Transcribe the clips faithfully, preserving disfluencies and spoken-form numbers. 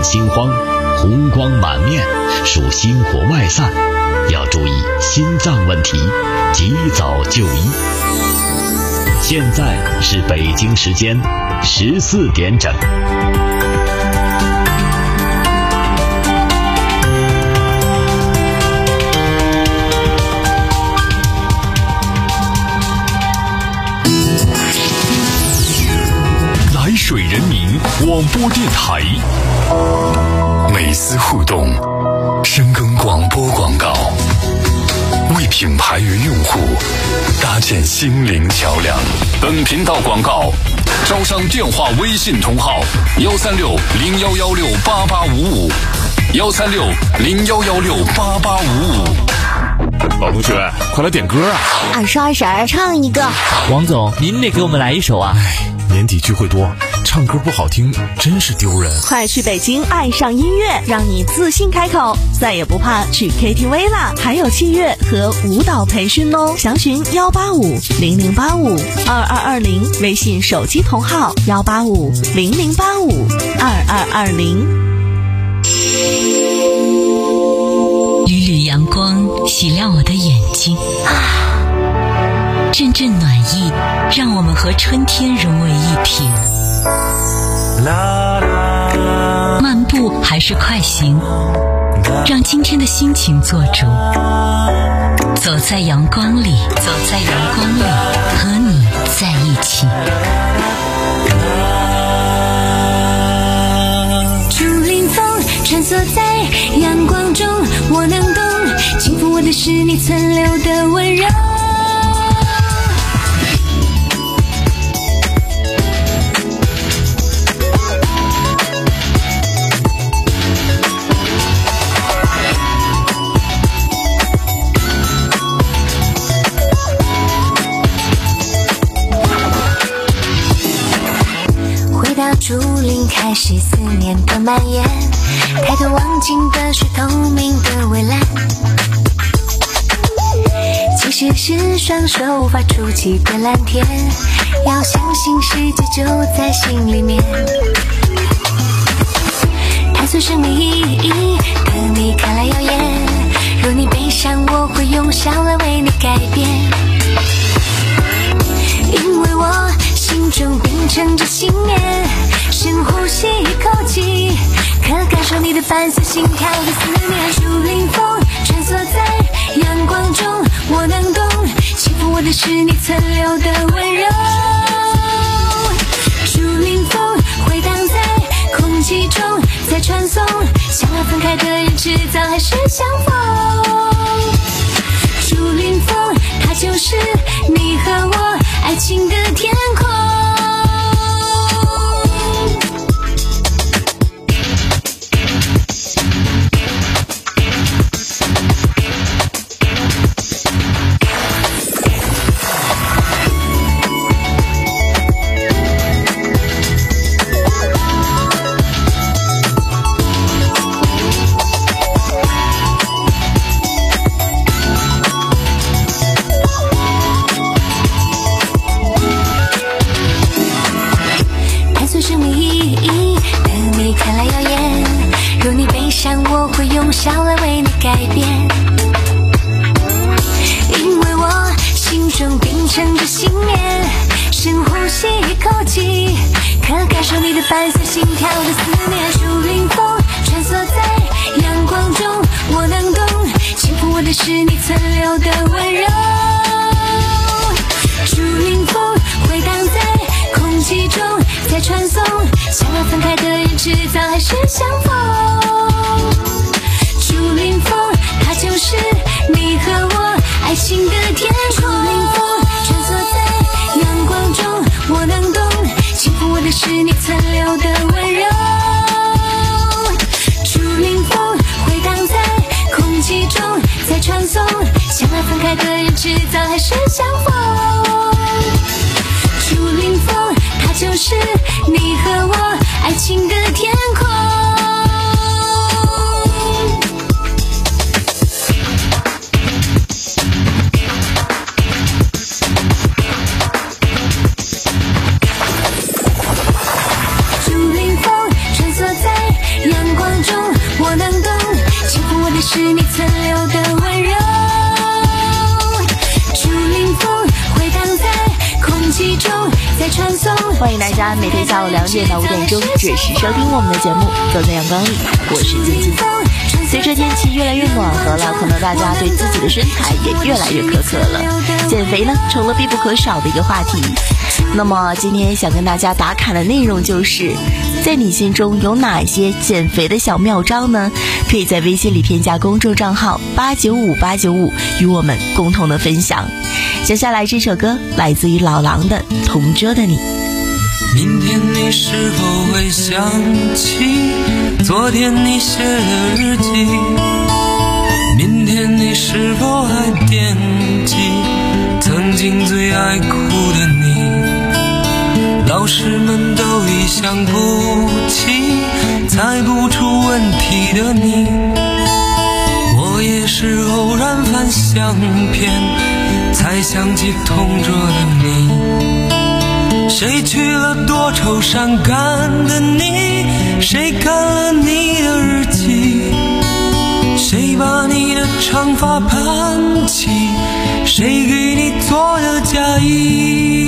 心慌，红光满面，属心火外散，要注意心脏问题，及早就医。现在是北京时间十四点整。 来水人民广播电台， 美思互动，深耕广播广告，为品牌与用户搭建心灵桥梁。 本频道广告招商电话微信同号幺三六零幺幺六八八五五，幺三六零幺幺六八八五五。 老同学，快来点歌啊！ 二十二婶儿唱一个。 王总，您得给我们来一首啊！ 哎，年底聚会多，唱歌不好听真是丢人。 快去北京爱上音乐，让你自信开口，再也不怕去 K T V 啦！还有器乐和舞蹈培训哦，详询幺八五零零八五二二二零，微信手机同号幺八五零零八五二二二零。 缕缕阳光洗亮我的眼睛，阵阵暖意让我们和春天融为一体。漫步还是快行，让今天的心情做主。走在阳光里，走在阳光里，和你在一起。 竹林风穿梭在阳光中，我能懂，轻抚我的是你存留的温柔。竹林开始思念的蔓延，抬头望进的是透明的蔚蓝，其实是双手无法触及的蓝天，要相信世界就在心里面。探索生命意义的你看来耀眼，若你悲伤我会用笑来为你改变，因为我心中秉承着信念，深呼吸一口气，可感受你的白色心跳的思念。竹林风穿梭在阳光中，我能懂，轻抚我的是你存留的温柔。竹林风回荡在空气中，在传送，想要分开的人迟早还是相逢。竹林风它就是你和我爱情的天空。我会用笑来为你改变，因为我心中秉承着信念，深呼吸一口气，可感受你的白色心跳的思念。竹林风穿梭在阳光中，我能懂，轻抚我的是你存留的温柔。竹林风回荡在空气中，在传送，想要分开的人迟早还是相逢。竹林风它就是你和我爱情的天空。竹林风穿梭在阳光中，我能懂，轻抚我的是你存留的温柔。竹林风回荡在空气中，在传送，想要分开的人迟早还是相逢。竹林风它就是你和我爱情的天空。阳光欢迎大家每天下午两点到五点钟准时收听我们的节目《走在阳光里》，我是晶晶。随着天气越来越暖和了，可能大家对自己的身材也越来越苛刻了，减肥呢成了必不可少的一个话题。那么今天想跟大家打卡的内容就是，在你心中有哪些减肥的小妙招呢？可以在微信里添加公众账号八九五八九五与我们共同的分享。接下来这首歌来自于老狼的《同桌的你》。 明天你是否会想起昨天你写的日记？明天你是否还惦记曾经最爱哭的你？老师们都已想不起猜不出问题的你，我也是偶然翻相片才想起同桌的你。谁去了多愁善感的你？谁看了你的日记？谁把你的长发盘起？谁给你做的嫁衣？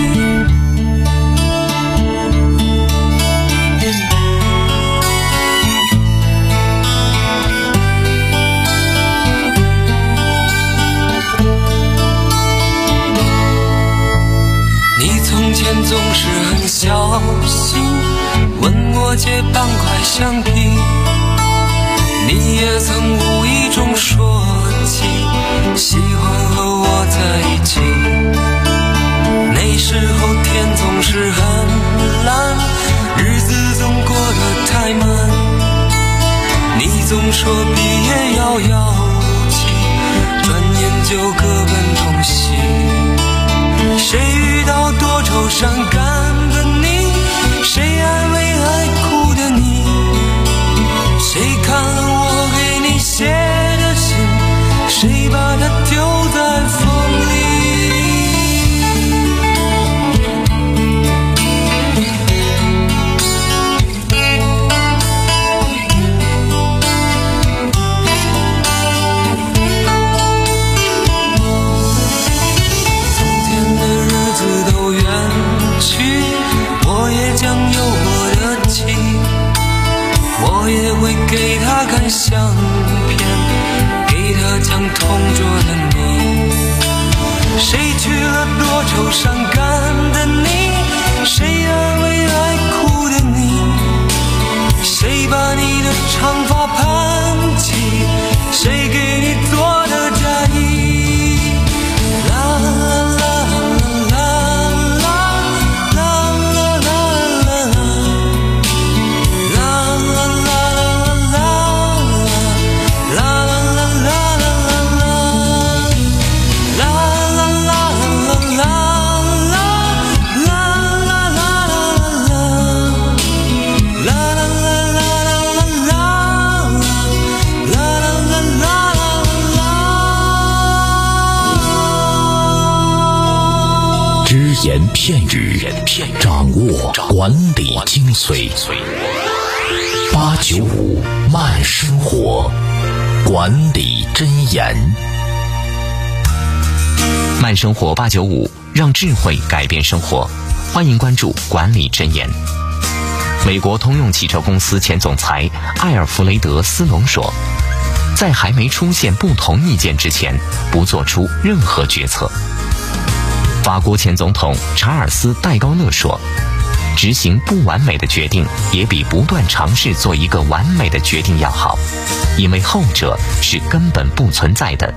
总是很小心问我借半块橡皮，你也曾无意中说起喜欢和我在一起。那时候天总是很蓝，日子总过得太慢，你总说毕业遥遥无期，转眼就各奔东西。谁遇到多愁善感的你？谁安慰爱哭的你？谁看了我给你写的信？谁把它丢在风里？我也将有我的妻，我也会给他看相片，给他讲同桌的你。谁去了多愁善感的你？谁安慰爱哭的你？谁把你的长发盘起？谁给你做的嫁衣？啦啦啦只言片语，掌握管理精髓。八九五慢生活，管理箴言。 慢生活八九五，让智慧改变生活。欢迎关注管理箴言。美国通用汽车公司前总裁艾尔弗雷德·斯隆说，在还没出现不同意见之前，不做出任何决策。法国前总统查尔斯·戴高乐说，执行不完美的决定也比不断尝试做一个完美的决定要好，因为后者是根本不存在的。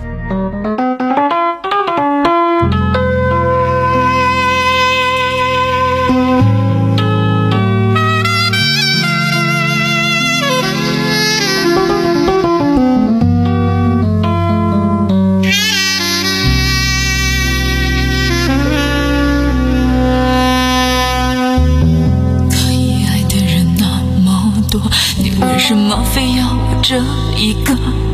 为什么非要这一个？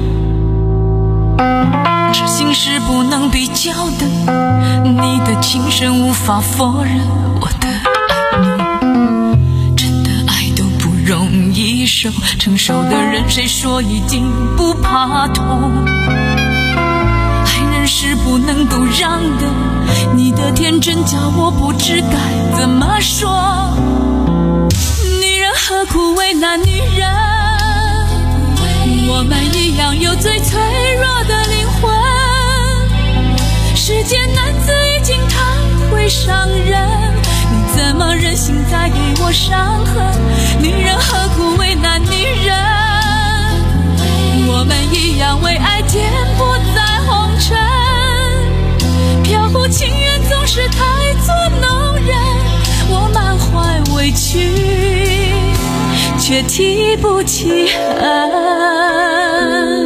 痴心是不能比较的，你的情深无法否认，我的爱你真的爱都不容易受，承受的人谁说一定不怕痛？爱人是是不能够让的，你的天真叫我不知该怎么说。女人何苦为难女人，我们一样有最脆弱的灵魂。世间男子已经太会伤人，你怎么忍心再给我伤痕？女人何苦为难女人，我们一样为爱颠簸在红尘。漂泊情缘总是太作弄人，我满怀委屈却提不起恨。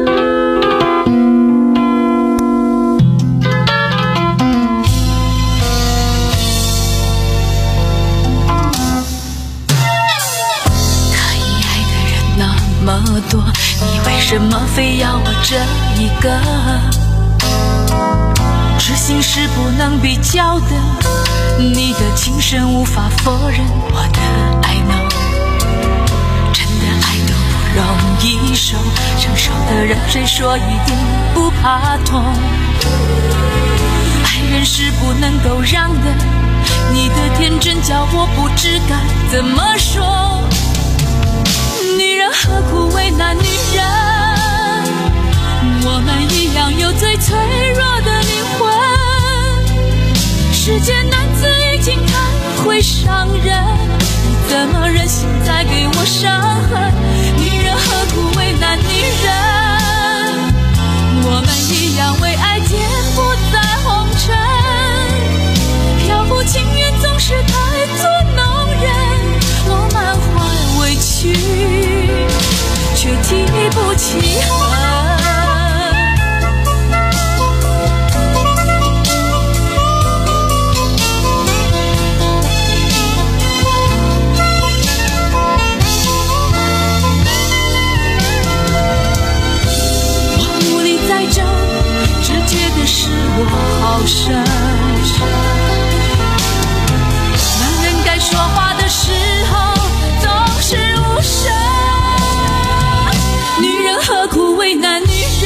那么多，你为什么非要我这一个？痴心是不能比较的，你的情深无法否认我的爱 no， 真的爱都不容易受，承受的人谁说一定不怕痛？爱人是不能够让的，你的天真叫我不知该怎么说。女人何苦为难女人，我们一样有最脆弱的灵魂。世间男子已经太会伤人，你怎么忍心再给我伤痕？女人何苦为难女人，我们一样为爱颠簸在红尘。漂泊情缘总是太作弄人，我满怀委屈却提不起恨。我无力再争，只觉得是我好深。男人该说话的时候总是无声，女人何苦为难女人，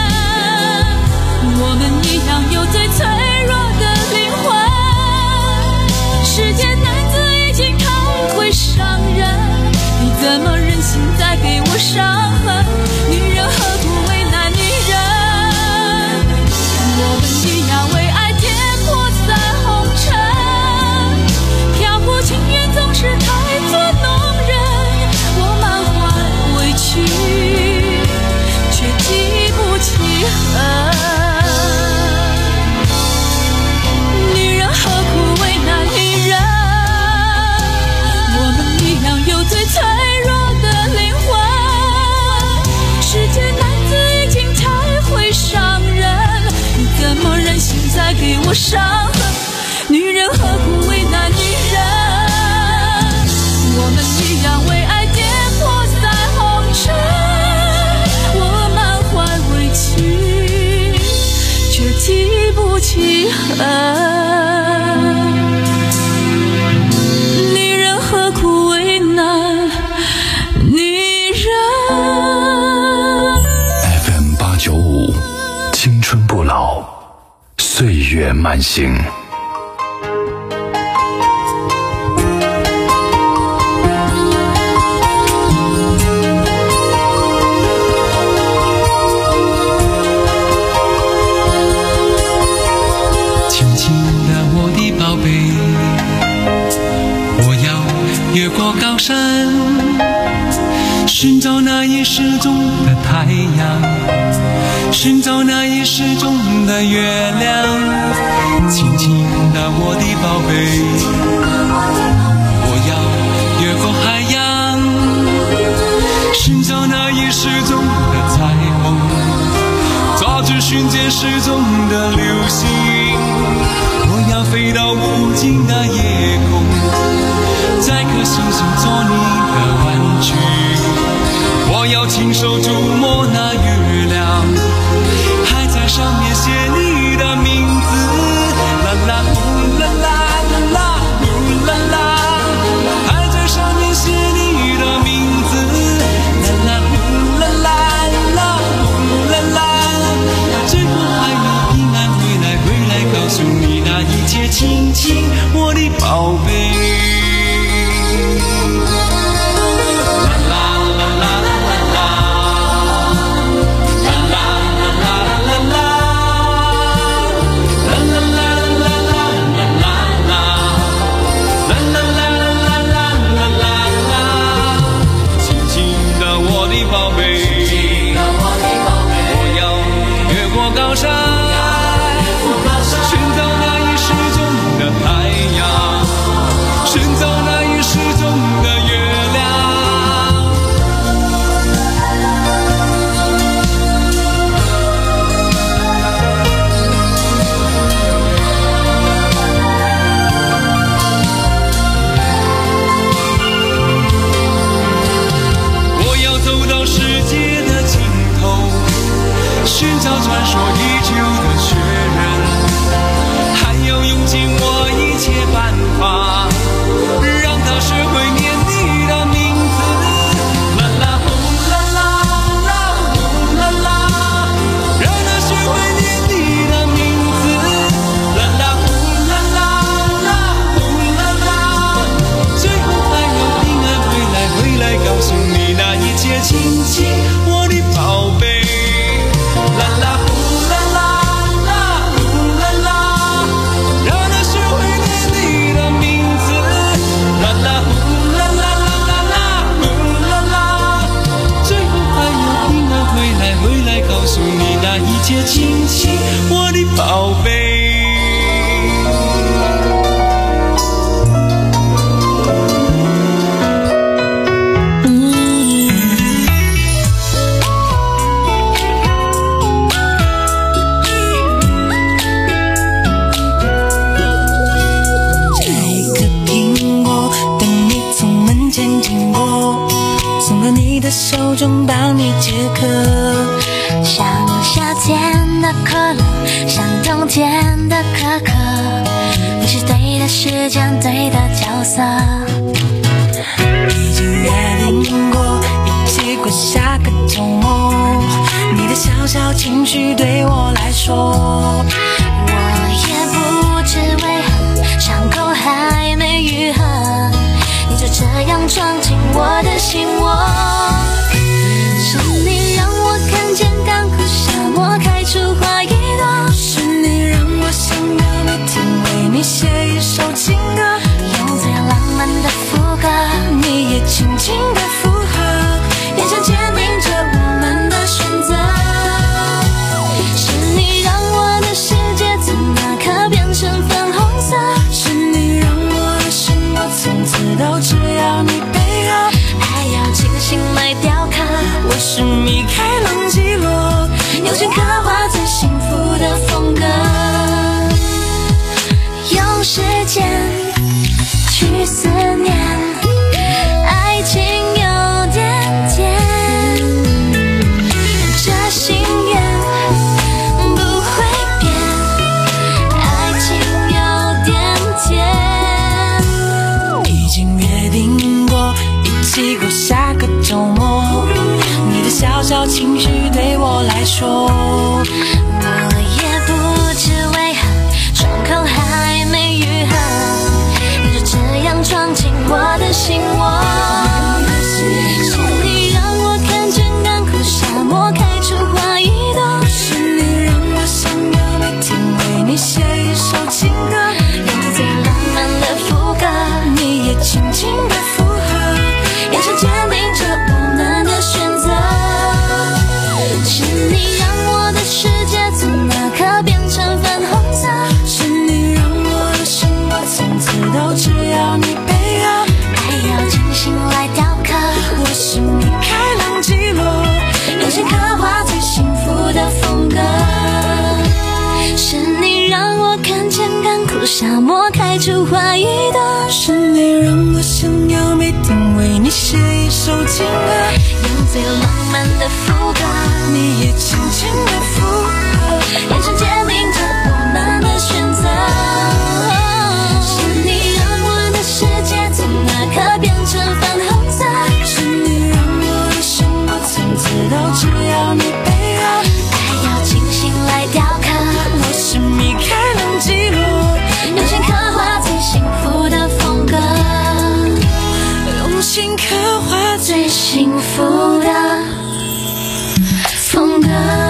我们一样有最脆弱的灵魂。世间男子已经太会伤人，你怎么忍心再给我伤痕？女人何苦为难女人，我们一样为爱颠簸在红尘。漂泊情缘总是太作弄人，我满怀委屈却提不起恨。女人何苦为难女人，我们一样有最脆弱的灵魂。世间男子已经太会伤人，你怎么忍心再给我伤痕？女人何苦为难女人，我们一样为爱颠簸在红尘。我满怀委屈却提不起恨，女人何苦为难女人。 F M 八九五，青春不老，岁月慢行。 越过高山，寻找那已失踪的太阳，寻找那已失踪的月亮。轻轻的我的宝贝，我要越过海洋，寻找那已失踪的彩虹，抓住瞬间失踪的流星。我要飞到无尽的夜空，在颗星星做你的玩具，我要亲手触摸那月亮，还在上面写你的名字，啦啦呼啦啦啦啦呼啦啦，还在上面写你的名字，啦啦呼啦啦啦呼啦啦，最后还有少传说已久的雪人，还要用尽我一切办法，让他学会念你的名字。啦啦呼啦啦啦呼啦啦，让他学会念你的名字。啦啦呼啦啦啦呼啦啦，最后还要平安回来，回来告诉你那一切亲亲，我的宝贝。啦啦呼啦啦啦呼啦啦，让他学会念你的名字。啦啦呼啦啦啦啦啦呼啦啦，最后还要平安回来，回来告诉你那一切亲亲，我的宝贝。 手中帮你解渴，像夏天的可乐，像冬天的可可，你是对的时间，对的角色。已经约定过一起过下个周末，你的小小情绪对我来说，我也不知为何伤口还没愈合，你就这样闯进我的心窝。是你让我看见干枯沙漠开出花一朵，是你让我想要每天为你写一首情歌，用最浪漫的副歌，你也轻轻的附和，眼神坚定着我们的选择。是你让我的世界从那刻变成粉红色，是你让我的生活从此都只要你配合，还要精心来雕刻。我是米开朗基罗，用心刻画最幸福的风格，用时间去思念，爱情有点甜，这心愿不会变，爱情有点甜。已经约定过一起过下个周末，你的小小情绪对我来说，我也不知为何伤口还没愈合，你就这样闯进我的心窝。是你让我看见干枯沙漠开出花一朵，是你让我想要每天为你写一首情歌，用最浪漫的副歌，你也轻轻的附和，眼神坚定着我们的选择。是你让我的世界从那刻变成粉红色，是你让我的生活从此都只要你配合，还要精心来雕刻。我是米开朗基罗，用心刻画最幸福的风格。是你让我看见干枯沙漠开出花一朵，是你让我想要每天为你写一首情歌，用最浪漫的副歌，你也轻轻的附和，眼神坚定着我们的选择。是你让我的世界从那刻变成粉红色，是你让我的生活从此都只要你配合，还要精心来雕刻。我是米开朗基罗，用心刻画最幸福的风格，用心刻画最幸福的风格。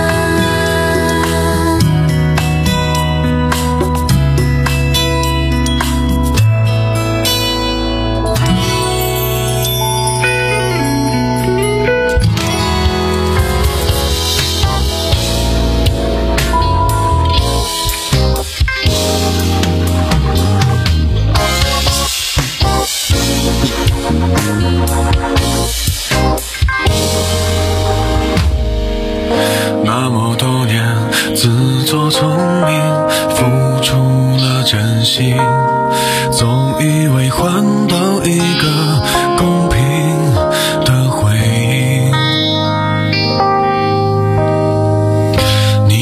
那么多年自作聪明，付出了真心，总以为换到一个公平的回应。你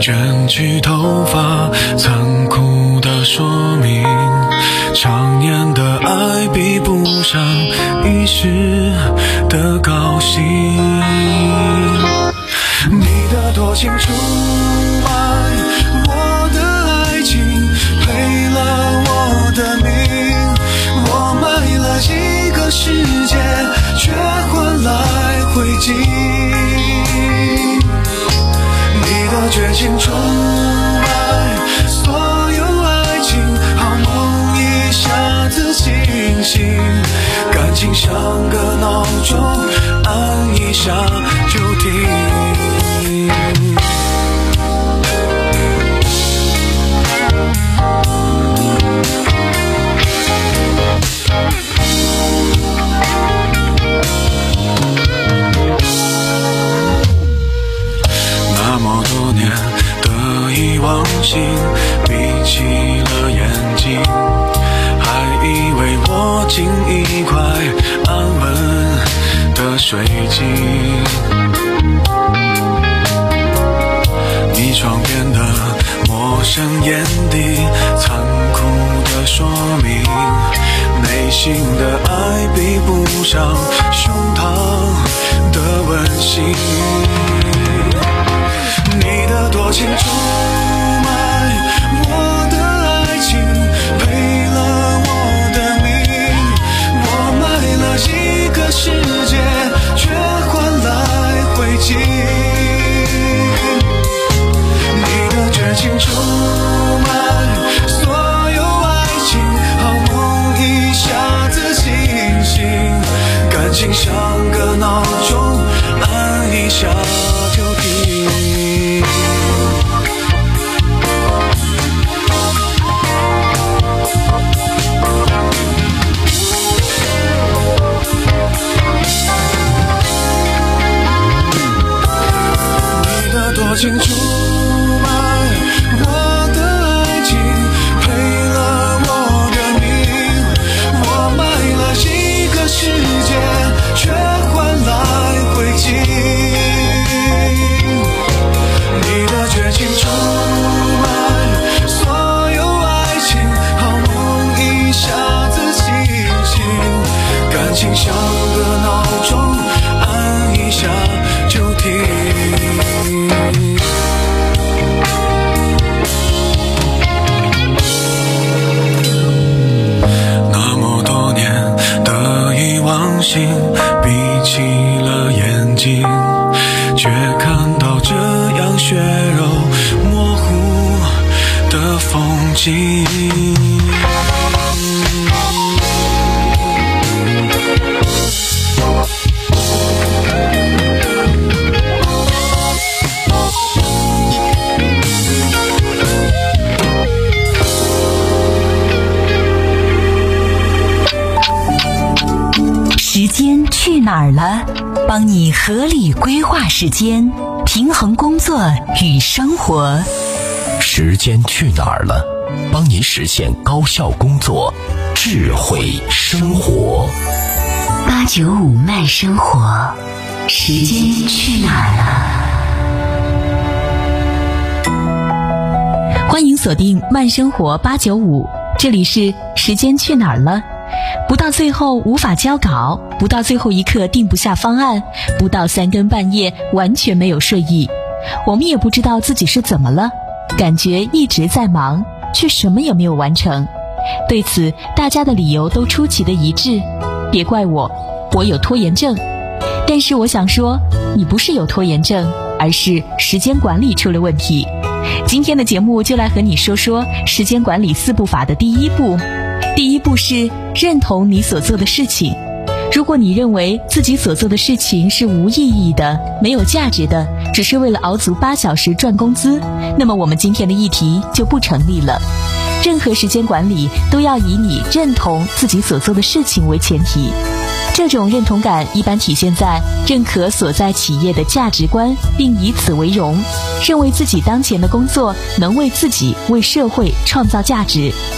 卷起头发，残酷的说明，常年的爱比不上一时的高兴。你的多情出卖我的爱情，赔了我的命，我卖了一个世界，却换来灰烬。你的绝情出卖所有爱情，好梦一下子清醒，感情像个闹钟，按一下就停。那么多年得意忘形，闭起了眼睛，还以为握紧一块安稳的水晶。你窗边的陌生眼底，残酷的说明，内心的爱比不上胸膛的温馨。你的多情出卖我的爱情，赔了我的命，我卖了一个世界，却换来灰烬。你的绝情出卖所有爱情，好梦一下子清醒，感情像个闹钟，按一下就停。你的多情出卖我的爱情，赔了我的命，我卖了一个世界，却换来灰烬。你的绝情出卖所有爱情，好梦一下子清醒，感情像个闹钟，按一下就停。那么多年得意忘形，闭起了眼睛，却看到这样血肉模糊的风景。 时间去哪儿了？帮你合理规划时间，平衡工作与生活。 时间去哪儿了？帮你实现高效工作，智慧生活。 八九五慢生活，时间去哪儿了？欢迎锁定慢生活八九五，这里是时间去哪儿了？不到最后无法交稿，不到最后一刻定不下方案，不到三更半夜完全没有睡意。我们也不知道自己是怎么了，感觉一直在忙，却什么也没有完成。对此，大家的理由都出奇的一致。别怪我，我有拖延症。但是我想说，你不是有拖延症，而是时间管理出了问题。今天的节目就来和你说说时间管理四步法的第一步。第一步是认同你所做的事情。如果你认为自己所做的事情是无意义的、没有价值的，只是为了熬足八小时赚工资，那么我们今天的议题就不成立了。任何时间管理都要以你认同自己所做的事情为前提。这种认同感一般体现在认可所在企业的价值观，并以此为荣，认为自己当前的工作能为自己、为社会创造价值。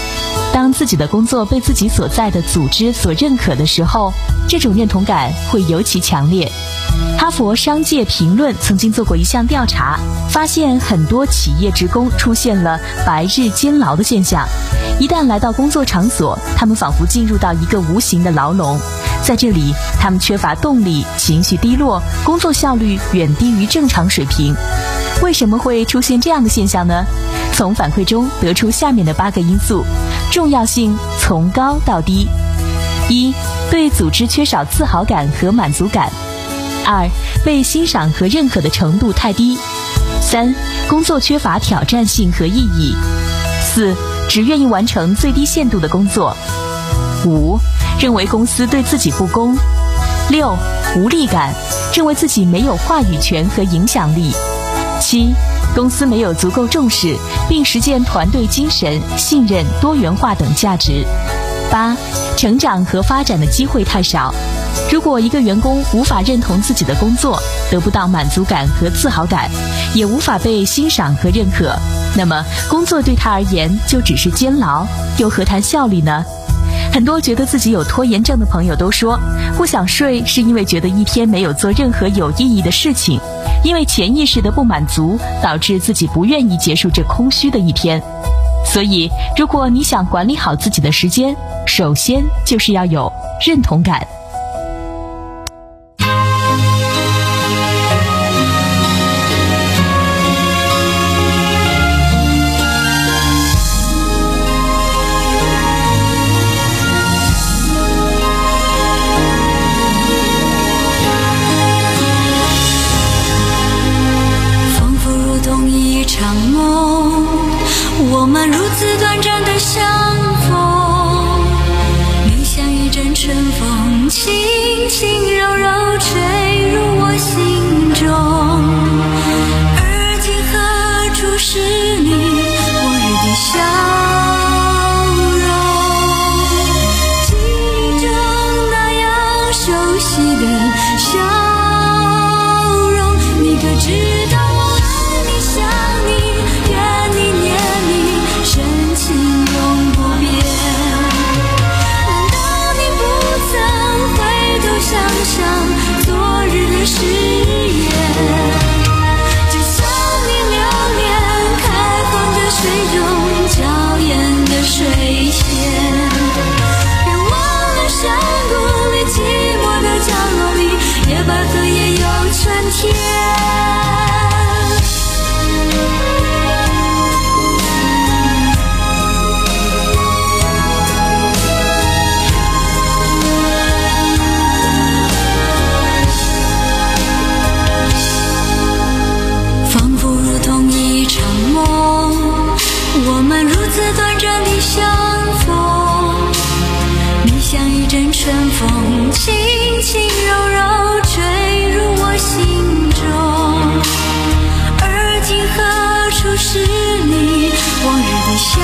当自己的工作被自己所在的组织所认可的时候，这种认同感会尤其强烈。哈佛商界评论曾经做过一项调查，发现很多企业职工出现了白日监牢的现象。一旦来到工作场所，他们仿佛进入到一个无形的牢笼，在这里他们缺乏动力，情绪低落，工作效率远低于正常水平。为什么会出现这样的现象呢？从反馈中得出下面的八个因素，重要性从高到低。一、对组织缺少自豪感和满足感。二、被欣赏和认可的程度太低。三、工作缺乏挑战性和意义。四、只愿意完成最低限度的工作。五、认为公司对自己不公。六、无力感，认为自己没有话语权和影响力。七、公司没有足够重视并实践团队精神、信任、多元化等价值。八、成长和发展的机会太少。如果一个员工无法认同自己的工作，得不到满足感和自豪感，也无法被欣赏和认可，那么工作对他而言就只是监牢，又何谈效率呢？很多觉得自己有拖延症的朋友都说，不想睡是因为觉得一天没有做任何有意义的事情，因为潜意识的不满足导致自己不愿意结束这空虚的一天。所以如果你想管理好自己的时间，首先就是要有认同感。 我们如此短暂的相逢，你像一阵春风，轻轻柔柔吹入我心中。而今何处是你往日的笑容，记忆中那样熟悉的笑容，你可知道我爱你想你愿你念你深情永不变。难道你不曾回头想想昨日的誓言？就像你流年开放着水中娇艳的水仙，别忘了山谷里寂寞的角落里，野百合也有春天。我们如此短暂的相逢，你像一阵春风，轻轻柔柔吹入我心中。而今何处是你往日的笑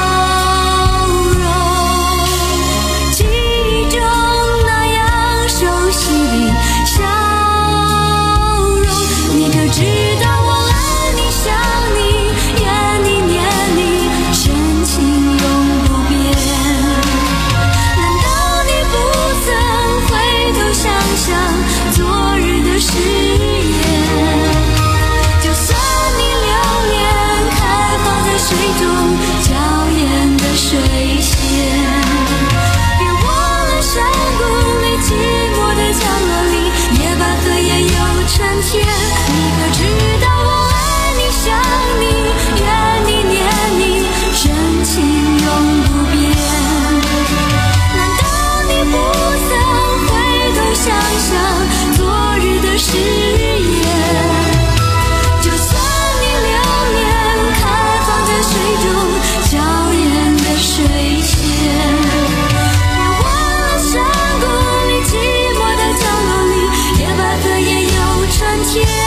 容，记忆中那样熟悉的笑容，你可知道我爱你想你愿你念你深情永不变。难道你不曾回头想想昨日的誓言？就算你流年开放在水中娇艳的水仙，别忘了山谷里寂寞的角落里，野百合也有春天。你可知道我爱你想你愿你念你深情永不变。难道你不曾回头想想昨日的誓言？就算你流年开放在水中娇艳的水仙，别忘了山谷里寂寞的角落里，野百合也有春天。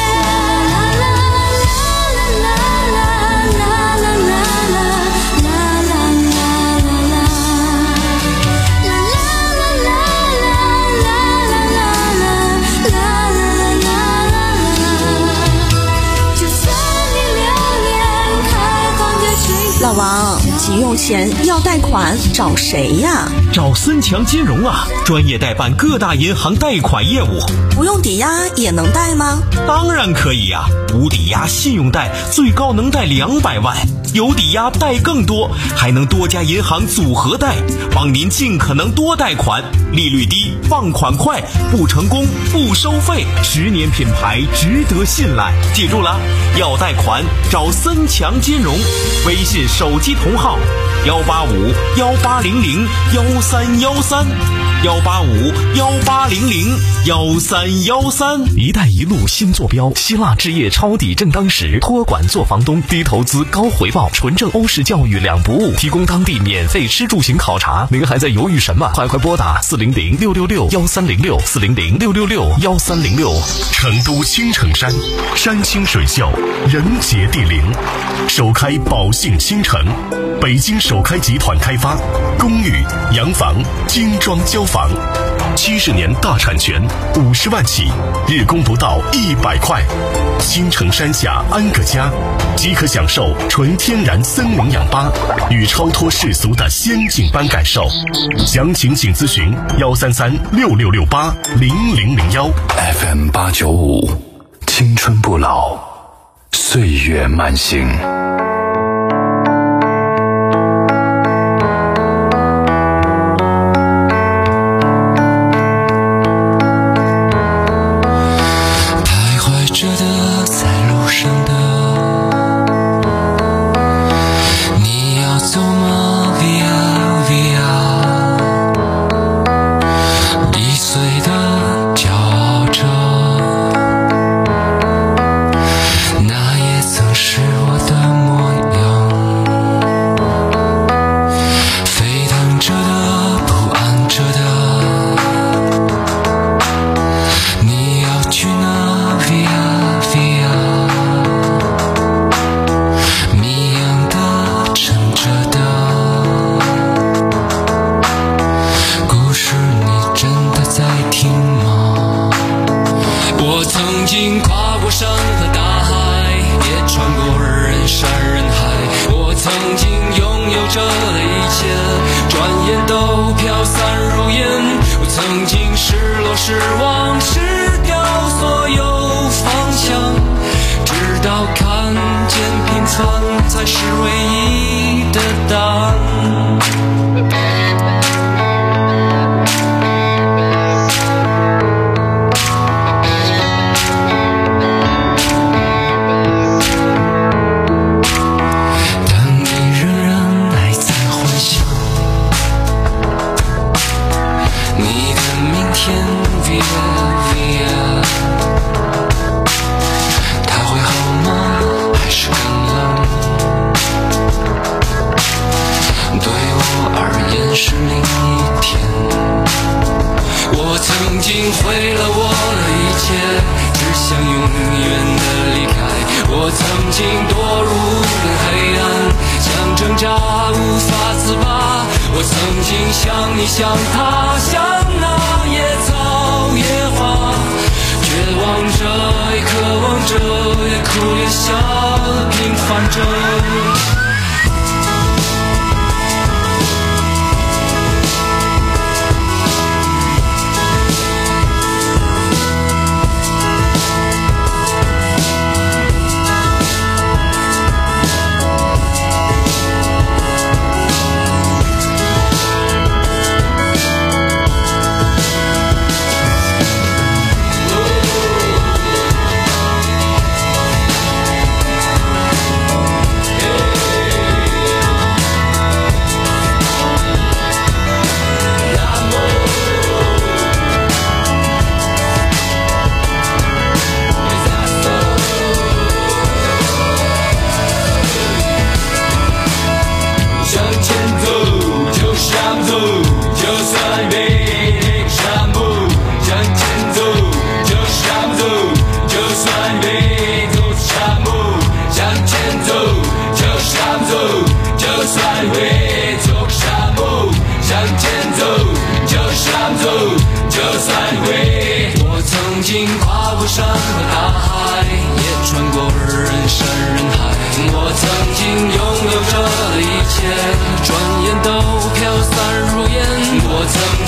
老王， 急用钱要贷款找谁呀？ 找森强金融啊，专业代办各大银行贷款业务。 不用抵押也能贷吗？ 当然可以呀、啊，无抵押信用贷最高能贷两百万，有抵押贷更多，还能多家银行组合贷，帮您尽可能多贷款，利率低，放款快，不成功不收费，十年品牌值得信赖。记住了，要贷款找森强金融，微信手机同号幺八五幺八零零幺三幺三幺八五幺八零零幺三幺三。 一带一路新坐标，希腊置业抄底正当时，托管做房东，低投资高回报，纯正欧式教育两不误，提供当地免费吃住行考察。您还在犹豫什么？快快拨打四零零六六六幺三零六四零零六六六幺三零六。 成都青城山，山清水秀，人杰地灵，首开宝信新城，北京首开集团开发，公寓、洋房、精装交房，七十年大产权，五十万起，日供不到一百块。青城山下安个家，即可享受纯天然森林氧吧与超脱世俗的仙境般感受。详情请咨询幺三三六六六八零零零幺。F M 八九五，青春不老，岁月慢行。 我曾经拥有着一切。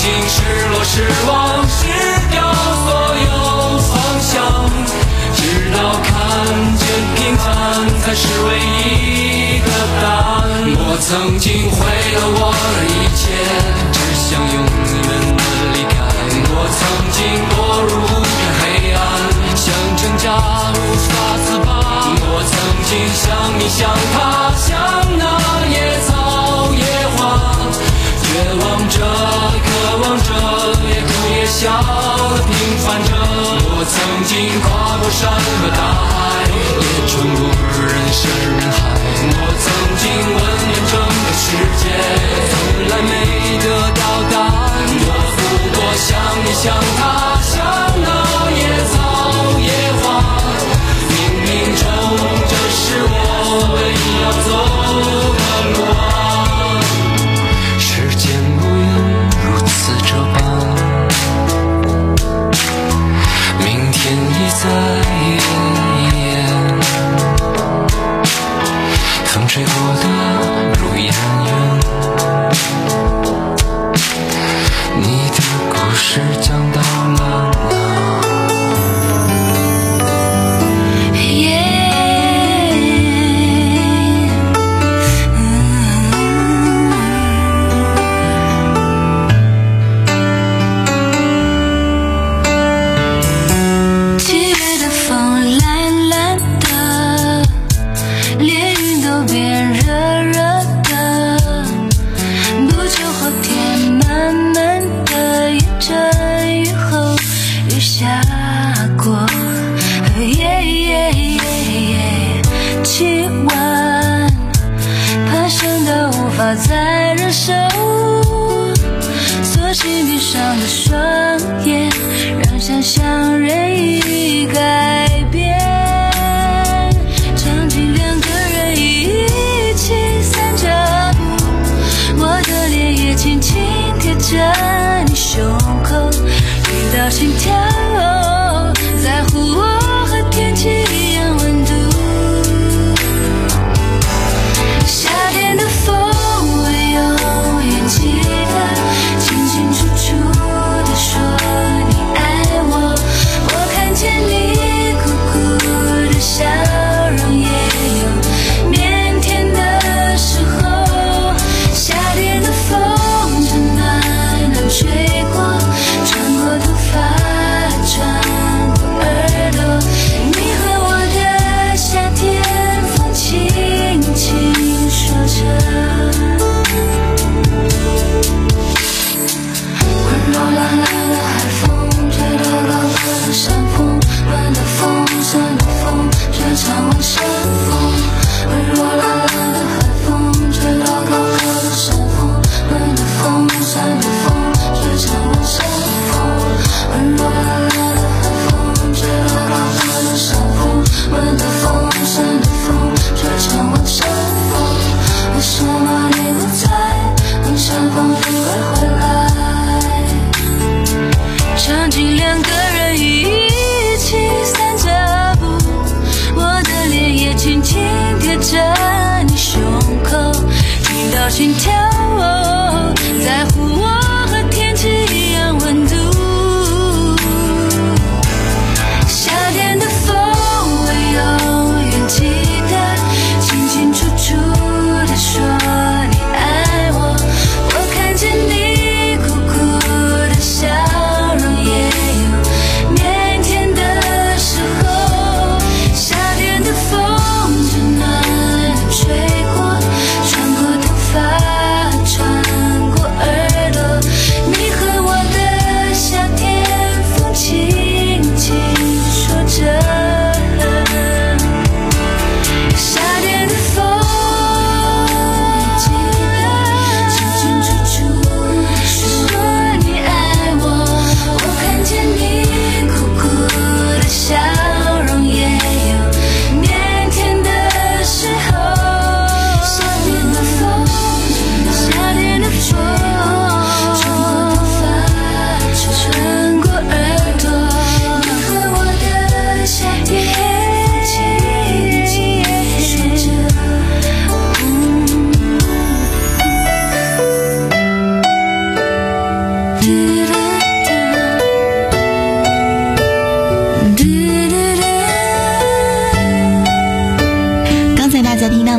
经失落失望失掉所有方向，直到看见平凡才是唯一的答案。我曾经毁了我的一切，只想永远的离开。我曾经堕入黑暗，想成假如法自拔。我曾经像你像他像那野草野花，绝望着渴望着也哭也笑的平凡着。我曾经跨过山和大海，也穿过人山人海。我曾经问遍整个世界，从来没得到答案。我不过像你像他像那野草野花，冥冥中这是我唯一要走的路啊。时间不愿如此这般，明天已在风吹过的路沿远，你的故事讲到了哪？ 再忍受，索性闭上的双眼，让想象任意改变。场景两个人一起散着步，我的脸也轻轻贴着你胸口，听到心跳，在乎我和天气一样温度。夏天的风记得清清楚楚地说你爱我，我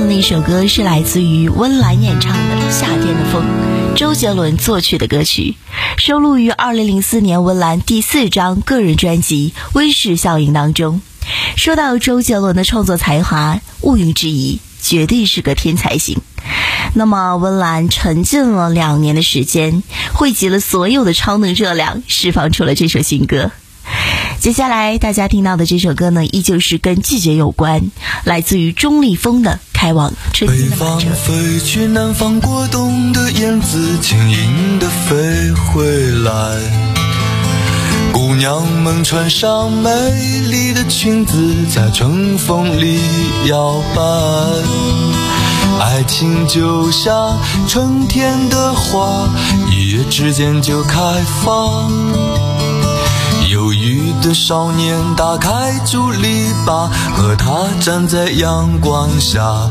的一首歌是来自于温岚演唱的《夏天的风》，周杰伦作曲的歌曲，收录于二零零四年温岚第四张个人专辑《温室效应》当中。说到周杰伦的创作才华，毋庸置疑，绝对是个天才型。那么温岚沉浸了两年的时间，汇集了所有的超能热量，释放出了这首新歌。接下来大家听到的这首歌呢，依旧是跟季节有关，来自于钟立风的《开往春天的马车》。 北方飞去南方过冬的燕子轻盈地飞回来，姑娘们穿上美丽的裙子，在春风里摇摆。爱情就像春天的花，一夜之间就开放。忧郁的少年打开竹篱笆，和他站在阳光下。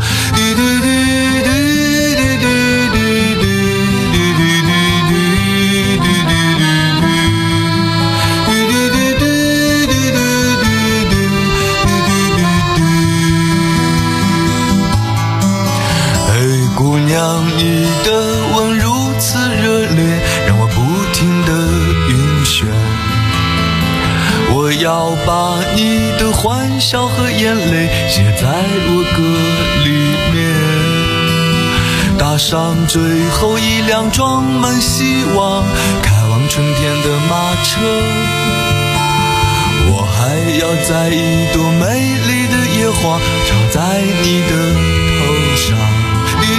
嘿，姑娘，你的吻如此热烈，让我不停地晕眩。我要把你的欢笑和眼泪写在我歌里面，搭上最后一辆装满希望开往春天的马车。我还要摘一朵美丽的野花插在你的头上。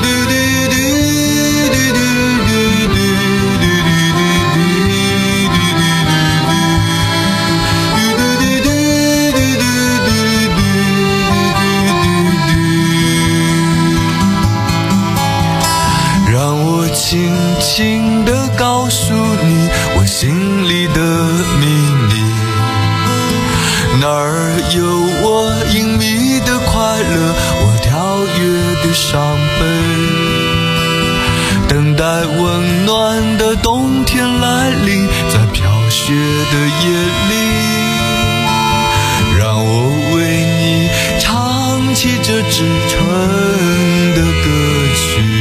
轻轻地告诉你我心里的秘密，哪儿有我隐秘的快乐，我跳跃的伤悲，等待温暖的冬天来临，在飘雪的夜里，让我为你唱起这支春的歌曲。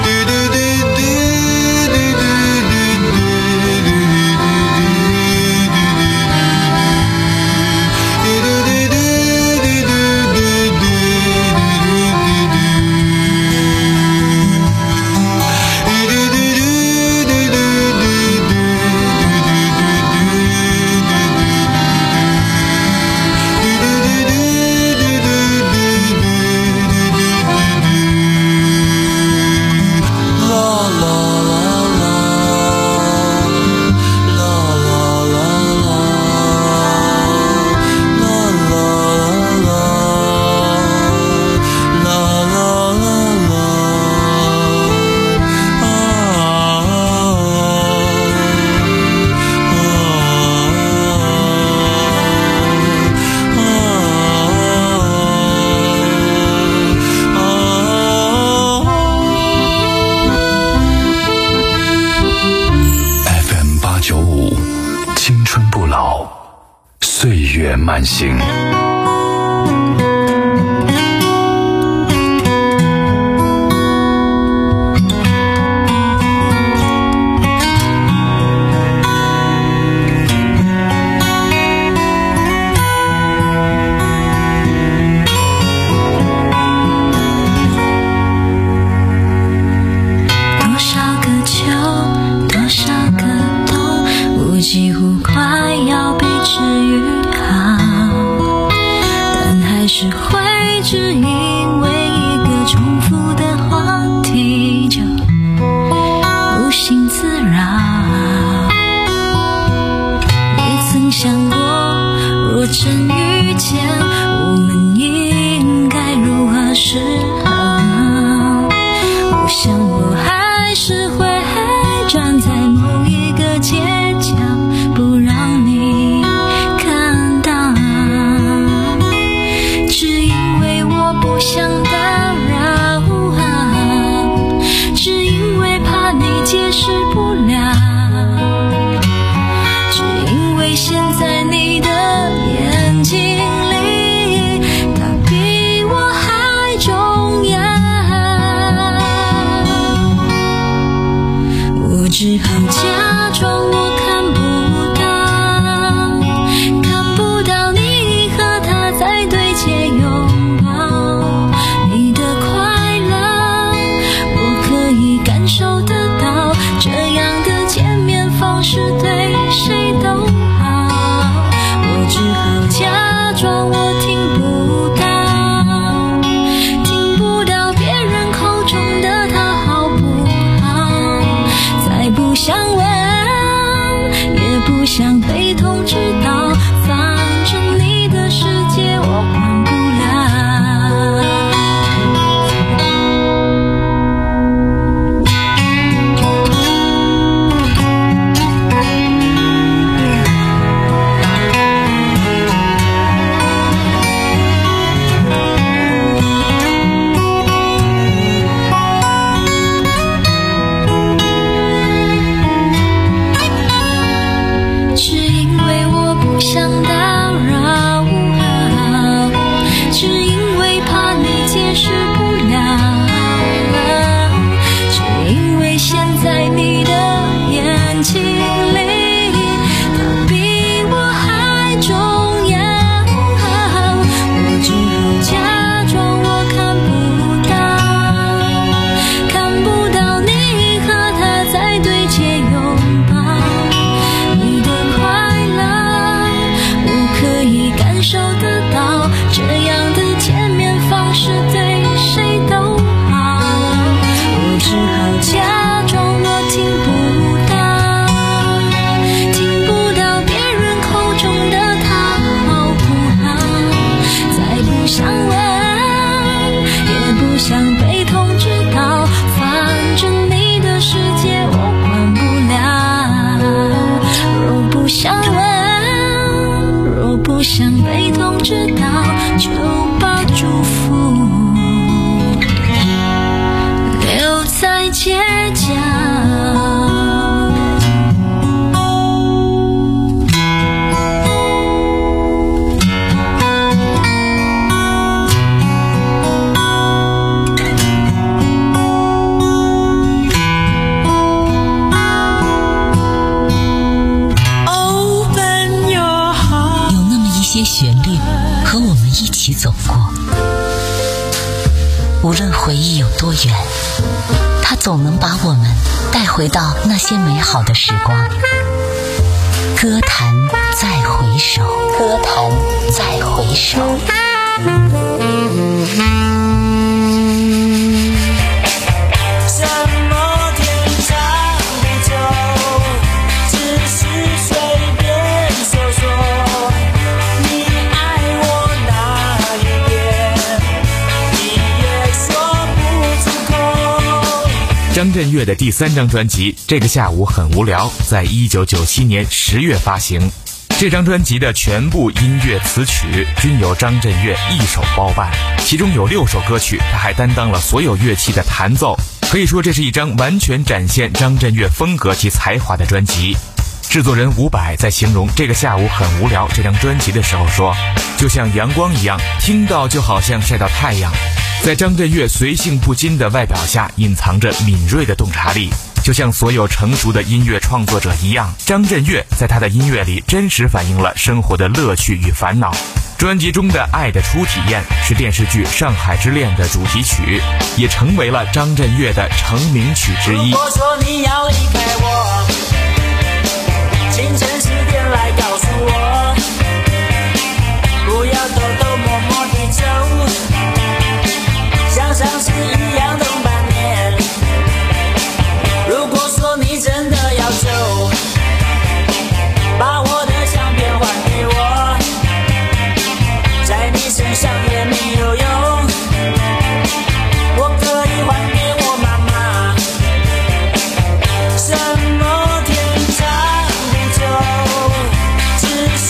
慢行。 多少个秋，多少个冬，我几乎快要被治愈。还是会只因为一个重复的话题就不幸自扰。也曾想过，若真遇见，我们应该如何是好。我想我还是会站在某一个街角，不让你看到。只因为我不想打扰，只因为怕你解释不了，只因为现在你的眼睛里，它比我还重要。 只好假装我看不到，看不到你和他在对街拥抱，你的快乐我可以感受得到，这样的见面方式对谁都好，我只好假装我听不到，听不到别人口中的他好不好，再不想问也不想被通知到，反正你的世界我管不只因为我不想打扰，只因为怕你解释不了，只因为现在你的眼睛里他比我还重要，我只好假装我看不到，看不到你和他在对街拥抱，你的快乐我可以感受得到，这样的见面方式对谁都好，我只好假装我听不到，听不到别人口中的他好不好，再不想问也不想被通知到，反正你的世界我管不了，若不想问若不想被通知到，就把祝福留在街角。 有那么一些旋律和我们一起走过，无论回忆有多远，它总能把我们带回到那些美好的时光。歌坛再回首，歌坛再回首。 什么天长地久，只是随便说说，你爱我哪一点，你也说不出口。 张震岳的第三张专辑《这个下午很无聊》在一九九七年十月发行。这张专辑的全部音乐词曲均由张震岳一手包办，其中有六首歌曲他还担当了所有乐器的弹奏，可以说这是一张完全展现张震岳风格及才华的专辑。制作人伍佰在形容《这个下午很无聊》这张专辑的时候说，就像阳光一样，听到就好像晒到太阳。在张震岳随性不惊的外表下，隐藏着敏锐的洞察力。就像所有成熟的音乐创作者一样，张震岳在他的音乐里真实反映了生活的乐趣与烦恼。专辑中的《爱的初体验》是电视剧《上海之恋》的主题曲，也成为了张震岳的成名曲之一。 如果说你要离开我，清晨十点来告诉我，不要偷偷摸摸地走，像上次一样等半年。如果说你真的要走，把我的相片还给我，在你身上也没有用，我可以还给我妈妈。什么天长地久，只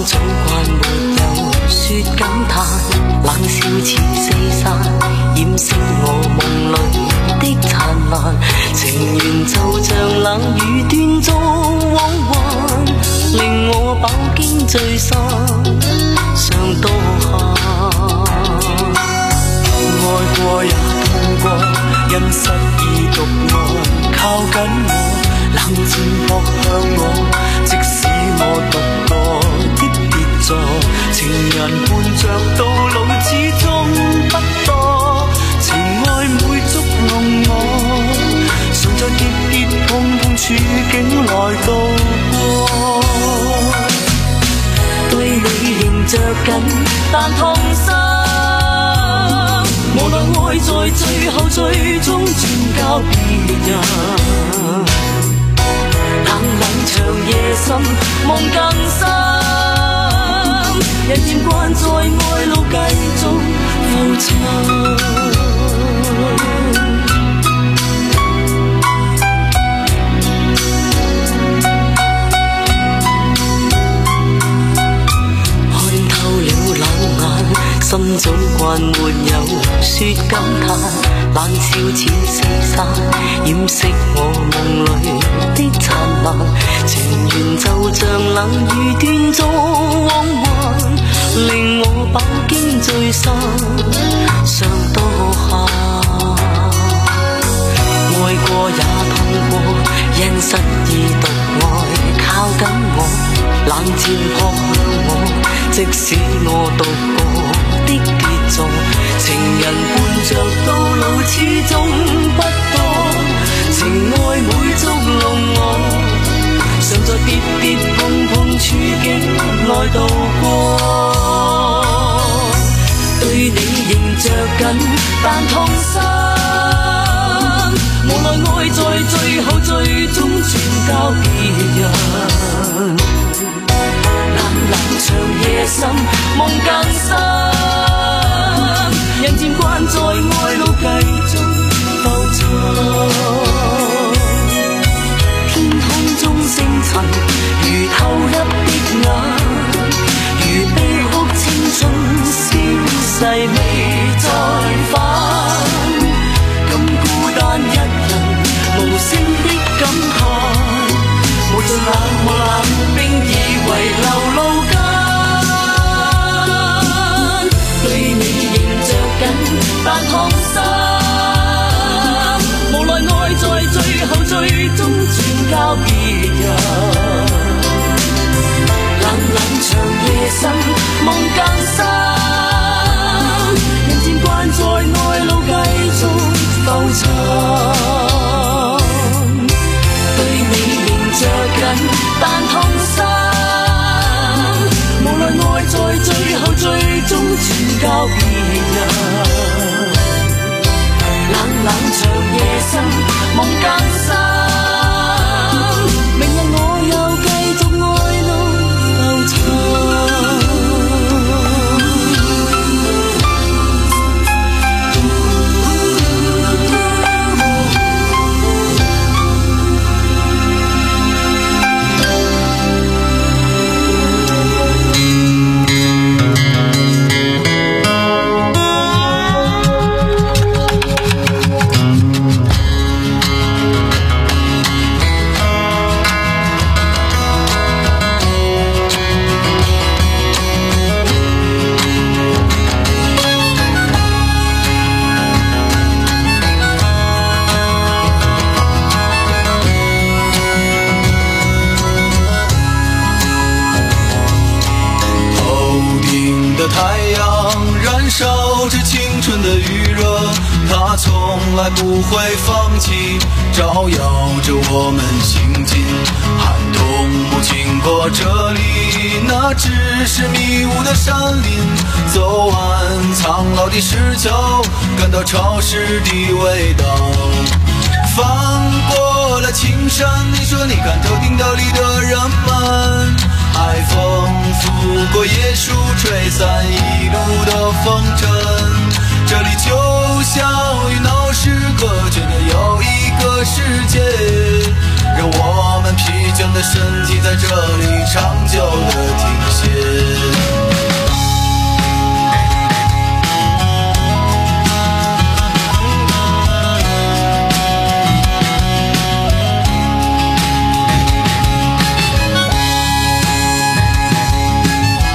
早慣沒有說感嘆，冷笑似四散，掩飾我夢裏的燦爛。情緣就像冷雨斷續往還，令我飽經醉心，想多限。愛過也痛過，因失意獨愛靠緊我，冷戰撲向我，即使我獨個的跌座，情人伴着到老始終不多，情愛每捉弄我，常在跌跌碰碰處境來度過，對你仍着緊但痛心，無奈愛在最後最終轉交別人，冷冷長夜深夢更深，人漸慣在愛路繼續浮沉。心總慣沒有說感嘆，冷笑似四散，掩飾我夢裏的燦爛。情緣就像冷雨斷續往還，令我飽經醉心，想多限。愛過也痛過，因失意獨愛靠緊我，冷戰撲向我，即使我獨個的傑作，情人伴着到老始終不多，情愛每捉弄我，常在跌跌碰碰處境來度過，對你仍着緊但痛心，無奈愛在最後最終轉交別人，冷長夜深夢更深，人漸慣在愛路繼續浮沉，天空中星塵如透泣的眼，如悲哭青春消逝未再返，咁孤單一人無聲的感嘆，無盡冷漠冷冰以為流露間，對你仍着緊但痛心，無奈愛在最後最終轉交別人，冷冷長夜深夢更深，人漸慣在愛路繼續浮沉，着緊但痛心，無奈愛在最後最終轉交別人，冷冷長夜深夢更深，明日我又繼續愛路浮沉。 从来不会放弃，照耀着我们行进。寒冬不经过这里，那只是迷雾的山林。走完苍老的石桥，感到潮湿的味道。翻过了青山，你说你看头顶斗笠的人们，海风拂过椰树，吹散一路的风尘。这里就像与闹市隔绝的又一个世界，让我们疲倦的身体在这里长久的停